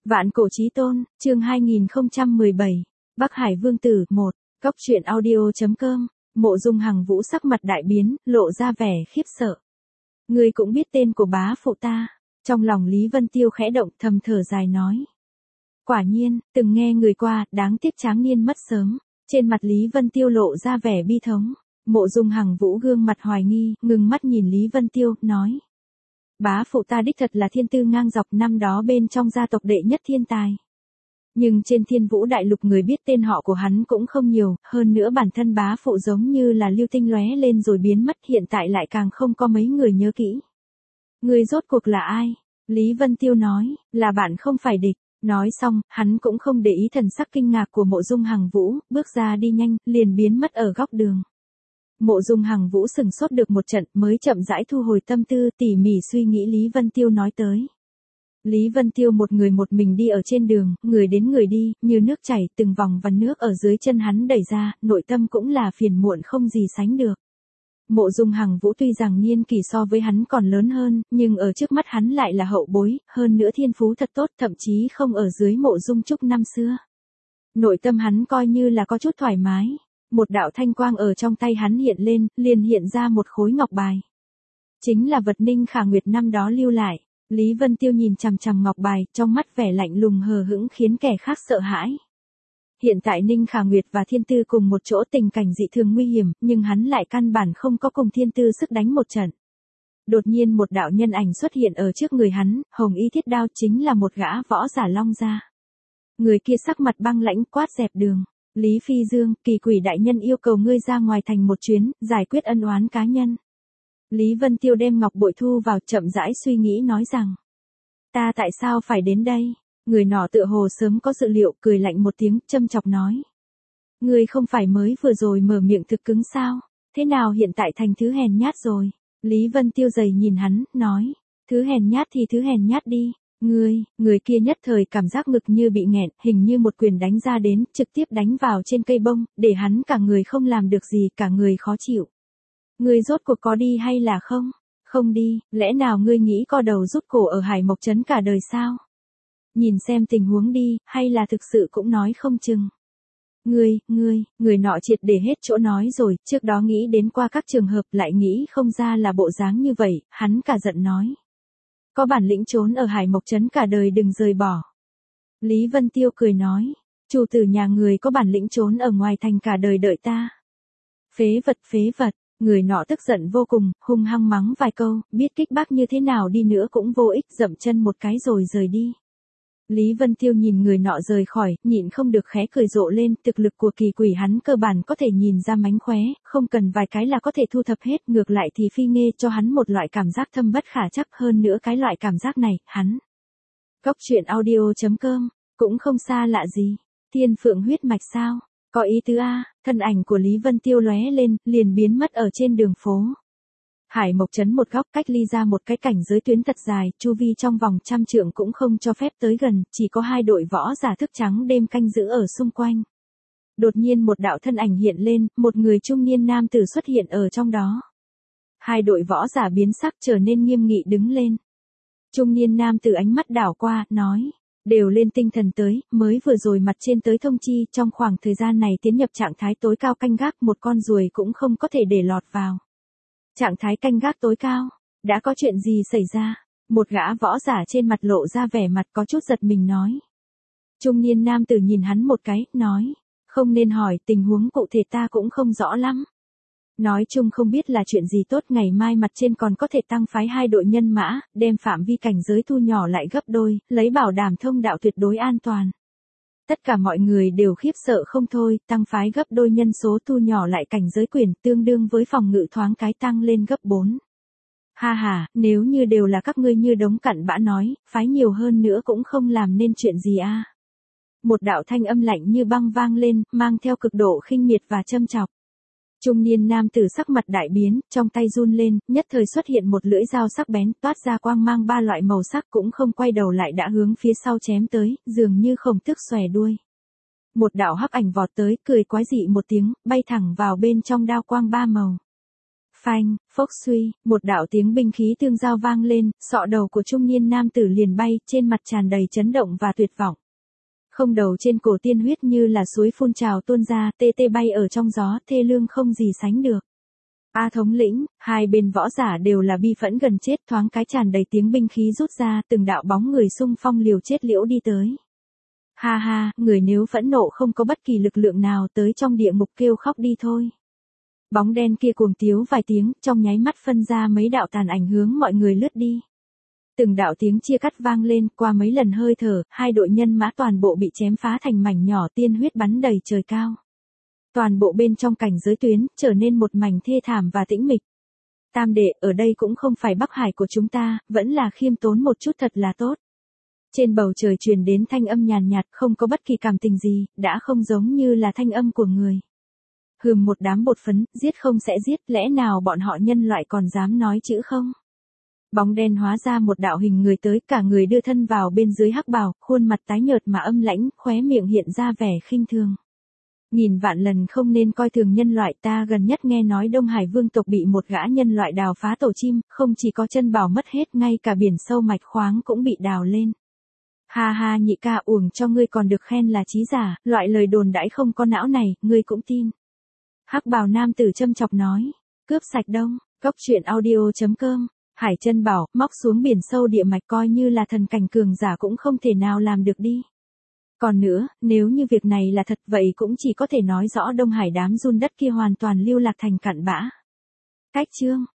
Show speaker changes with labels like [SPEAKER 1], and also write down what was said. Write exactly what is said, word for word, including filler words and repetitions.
[SPEAKER 1] Vạn cổ chí tôn, chương hai nghìn không trăm mười bảy, Bắc Hải Vương Tử, một, Cóc truyện audio.com, Mộ Dung Hằng Vũ sắc mặt đại biến, lộ ra vẻ khiếp sợ. Ngươi cũng biết tên của bá phụ ta, trong lòng Lý Vân Tiêu khẽ động thầm thở dài nói. Quả nhiên, từng nghe người qua, đáng tiếc tráng niên mất sớm, trên mặt Lý Vân Tiêu lộ ra vẻ bi thống. Mộ Dung Hằng Vũ gương mặt hoài nghi, ngừng mắt nhìn Lý Vân Tiêu, nói. Bá phụ ta đích thật là thiên tư ngang dọc, năm đó bên trong gia tộc đệ nhất thiên tài. Nhưng trên Thiên Vũ Đại Lục người biết tên họ của hắn cũng không nhiều, hơn nữa bản thân bá phụ giống như là lưu tinh lóe lên rồi biến mất, hiện tại lại càng không có mấy người nhớ kỹ. Người rốt cuộc là ai? Lý Vân Tiêu nói, là bạn không phải địch. Nói xong, hắn cũng không để ý thần sắc kinh ngạc của Mộ Dung Hằng Vũ, bước ra đi nhanh, liền biến mất ở góc đường. Mộ Dung Hằng Vũ sừng sốt được một trận mới chậm rãi thu hồi tâm tư, tỉ mỉ suy nghĩ Lý Vân Tiêu nói tới. Lý Vân Tiêu một người một mình đi ở trên đường, người đến người đi, như nước chảy, từng vòng vằn nước ở dưới chân hắn đẩy ra, nội tâm cũng là phiền muộn không gì sánh được. Mộ Dung Hằng Vũ tuy rằng niên kỷ so với hắn còn lớn hơn, nhưng ở trước mắt hắn lại là hậu bối, hơn nữa thiên phú thật tốt, thậm chí không ở dưới Mộ Dung Trúc năm xưa. Nội tâm hắn coi như là có chút thoải mái. Một đạo thanh quang ở trong tay hắn hiện lên, liền hiện ra một khối ngọc bài. Chính là vật Ninh Khả Nguyệt năm đó lưu lại. Lý Vân Tiêu nhìn chằm chằm ngọc bài, trong mắt vẻ lạnh lùng hờ hững khiến kẻ khác sợ hãi. Hiện tại Ninh Khả Nguyệt và Thiên Tư cùng một chỗ, tình cảnh dị thường nguy hiểm, nhưng hắn lại căn bản không có cùng Thiên Tư sức đánh một trận. Đột nhiên một đạo nhân ảnh xuất hiện ở trước người hắn, hồng y thiết đao, chính là một gã võ giả Long gia. Người kia sắc mặt băng lãnh quát dẹp đường. Lý Phi Dương, Kỳ Quỷ đại nhân yêu cầu ngươi ra ngoài thành một chuyến, giải quyết ân oán cá nhân. Lý Vân Tiêu đem ngọc bội thu vào, chậm rãi suy nghĩ nói rằng. Ta tại sao phải đến đây? Người nọ tựa hồ sớm có dự liệu, cười lạnh một tiếng, châm chọc nói. Ngươi không phải mới vừa rồi mở miệng thực cứng sao? Thế nào hiện tại thành thứ hèn nhát rồi? Lý Vân Tiêu dày nhìn hắn, nói. Thứ hèn nhát thì thứ hèn nhát đi. Ngươi, người kia nhất thời cảm giác ngực như bị nghẹn, hình như một quyền đánh ra đến, trực tiếp đánh vào trên cây bông, để hắn cả người không làm được gì, cả người khó chịu. Ngươi rốt cuộc có đi hay là không? Không đi, lẽ nào ngươi nghĩ co đầu rút cổ ở Hải Mộc Trấn cả đời sao? Nhìn xem tình huống đi, hay là thực sự cũng nói không chừng. Ngươi, ngươi, người nọ triệt để hết chỗ nói rồi, trước đó nghĩ đến qua các trường hợp lại nghĩ không ra là bộ dáng như vậy, hắn cả giận nói. Có bản lĩnh trốn ở Hải Mộc Trấn cả đời đừng rời bỏ. Lý Vân Tiêu cười nói, chủ tử nhà người có bản lĩnh trốn ở ngoài thành cả đời đợi ta. Phế vật phế vật, người nọ tức giận vô cùng, hung hăng mắng vài câu, biết kích bác như thế nào đi nữa cũng vô ích, dậm chân một cái rồi rời đi. Lý Vân Tiêu nhìn người nọ rời khỏi, nhịn không được khẽ cười rộ lên, thực lực của Kỳ Quỷ hắn cơ bản có thể nhìn ra mánh khóe, không cần vài cái là có thể thu thập hết, ngược lại thì Phi Nghê cho hắn một loại cảm giác thâm bất khả trắc, hơn nữa cái loại cảm giác này, hắn. Cóc truyện audio.com, cũng không xa lạ gì, Thiên Phượng huyết mạch sao, có ý tứ a, thân ảnh của Lý Vân Tiêu lóe lên, liền biến mất ở trên đường phố. Hải Mộc Trấn một góc cách ly ra một cái cảnh giới tuyến thật dài, chu vi trong vòng trăm trượng cũng không cho phép tới gần, chỉ có hai đội võ giả thức trắng đêm canh giữ ở xung quanh. Đột nhiên một đạo thân ảnh hiện lên, một người trung niên nam tử xuất hiện ở trong đó. Hai đội võ giả biến sắc trở nên nghiêm nghị đứng lên. Trung niên nam tử ánh mắt đảo qua, nói, đều lên tinh thần tới, mới vừa rồi mặt trên tới thông chi, trong khoảng thời gian này tiến nhập trạng thái tối cao canh gác, một con ruồi cũng không có thể để lọt vào. Trạng thái canh gác tối cao, đã có chuyện gì xảy ra? Một gã võ giả trên mặt lộ ra vẻ mặt có chút giật mình nói. Trung niên nam tử nhìn hắn một cái, nói, không nên hỏi, tình huống cụ thể ta cũng không rõ lắm. Nói chung không biết là chuyện gì tốt, ngày mai mặt trên còn có thể tăng phái hai đội nhân mã, đem phạm vi cảnh giới thu nhỏ lại gấp đôi, lấy bảo đảm thông đạo tuyệt đối an toàn. Tất cả mọi người đều khiếp sợ không thôi, tăng phái gấp đôi nhân số thu nhỏ lại cảnh giới quyền, tương đương với phòng ngự thoáng cái tăng lên gấp bốn. Ha ha, nếu như đều là các ngươi như đống cặn bã nói, phái nhiều hơn nữa cũng không làm nên chuyện gì a. Một đạo thanh âm lạnh như băng vang lên, mang theo cực độ khinh miệt và châm chọc. Trung niên nam tử sắc mặt đại biến, trong tay run lên, nhất thời xuất hiện một lưỡi dao sắc bén, toát ra quang mang ba loại màu sắc, cũng không quay đầu lại đã hướng phía sau chém tới, dường như khổng tước xòe đuôi. Một đạo hắc ảnh vọt tới, cười quái dị một tiếng, bay thẳng vào bên trong đao quang ba màu. Phanh, phốc suy, một đạo tiếng binh khí tương giao vang lên, sọ đầu của trung niên nam tử liền bay, trên mặt tràn đầy chấn động và tuyệt vọng. Không đầu trên cổ tiên huyết như là suối phun trào tuôn ra, tê tê bay ở trong gió, thê lương không gì sánh được. A thống lĩnh, hai bên võ giả đều là bi phẫn gần chết, thoáng cái tràn đầy tiếng binh khí rút ra, từng đạo bóng người xung phong liều chết liễu đi tới. Ha ha, người nếu phẫn nộ không có bất kỳ lực lượng nào tới trong địa ngục kêu khóc đi thôi. Bóng đen kia cuồng tiếu vài tiếng, trong nháy mắt phân ra mấy đạo tàn ảnh hướng mọi người lướt đi. Từng đạo tiếng chia cắt vang lên, qua mấy lần hơi thở, hai đội nhân mã toàn bộ bị chém phá thành mảnh nhỏ, tiên huyết bắn đầy trời cao. Toàn bộ bên trong cảnh giới tuyến, trở nên một mảnh thê thảm và tĩnh mịch. Tam đệ, ở đây cũng không phải Bắc Hải của chúng ta, vẫn là khiêm tốn một chút thật là tốt. Trên bầu trời truyền đến thanh âm nhàn nhạt, không có bất kỳ cảm tình gì, đã không giống như là thanh âm của người. Hừm, một đám bột phấn, giết không sẽ giết, lẽ nào bọn họ nhân loại còn dám nói chữ không? Bóng đen hóa ra một đạo hình người tới, cả người đưa thân vào bên dưới hắc bào, khuôn mặt tái nhợt mà âm lãnh, khóe miệng hiện ra vẻ khinh thường. Nghìn vạn lần không nên coi thường nhân loại, ta gần nhất nghe nói Đông Hải vương tộc bị một gã nhân loại đào phá tổ chim, không chỉ có chân bảo mất hết, ngay cả biển sâu mạch khoáng cũng bị đào lên. Ha ha, nhị ca, uổng cho ngươi còn được khen là trí giả, loại lời đồn đãi không có não này, ngươi cũng tin. Hắc bào nam tử châm chọc nói, cướp sạch đông, cốc truyện audio chấm com. Hải chân bảo, móc xuống biển sâu địa mạch coi như là thần cảnh cường giả cũng không thể nào làm được đi. Còn nữa, nếu như việc này là thật vậy cũng chỉ có thể nói rõ Đông Hải đám run đất kia hoàn toàn lưu lạc thành cặn bã. Cách chương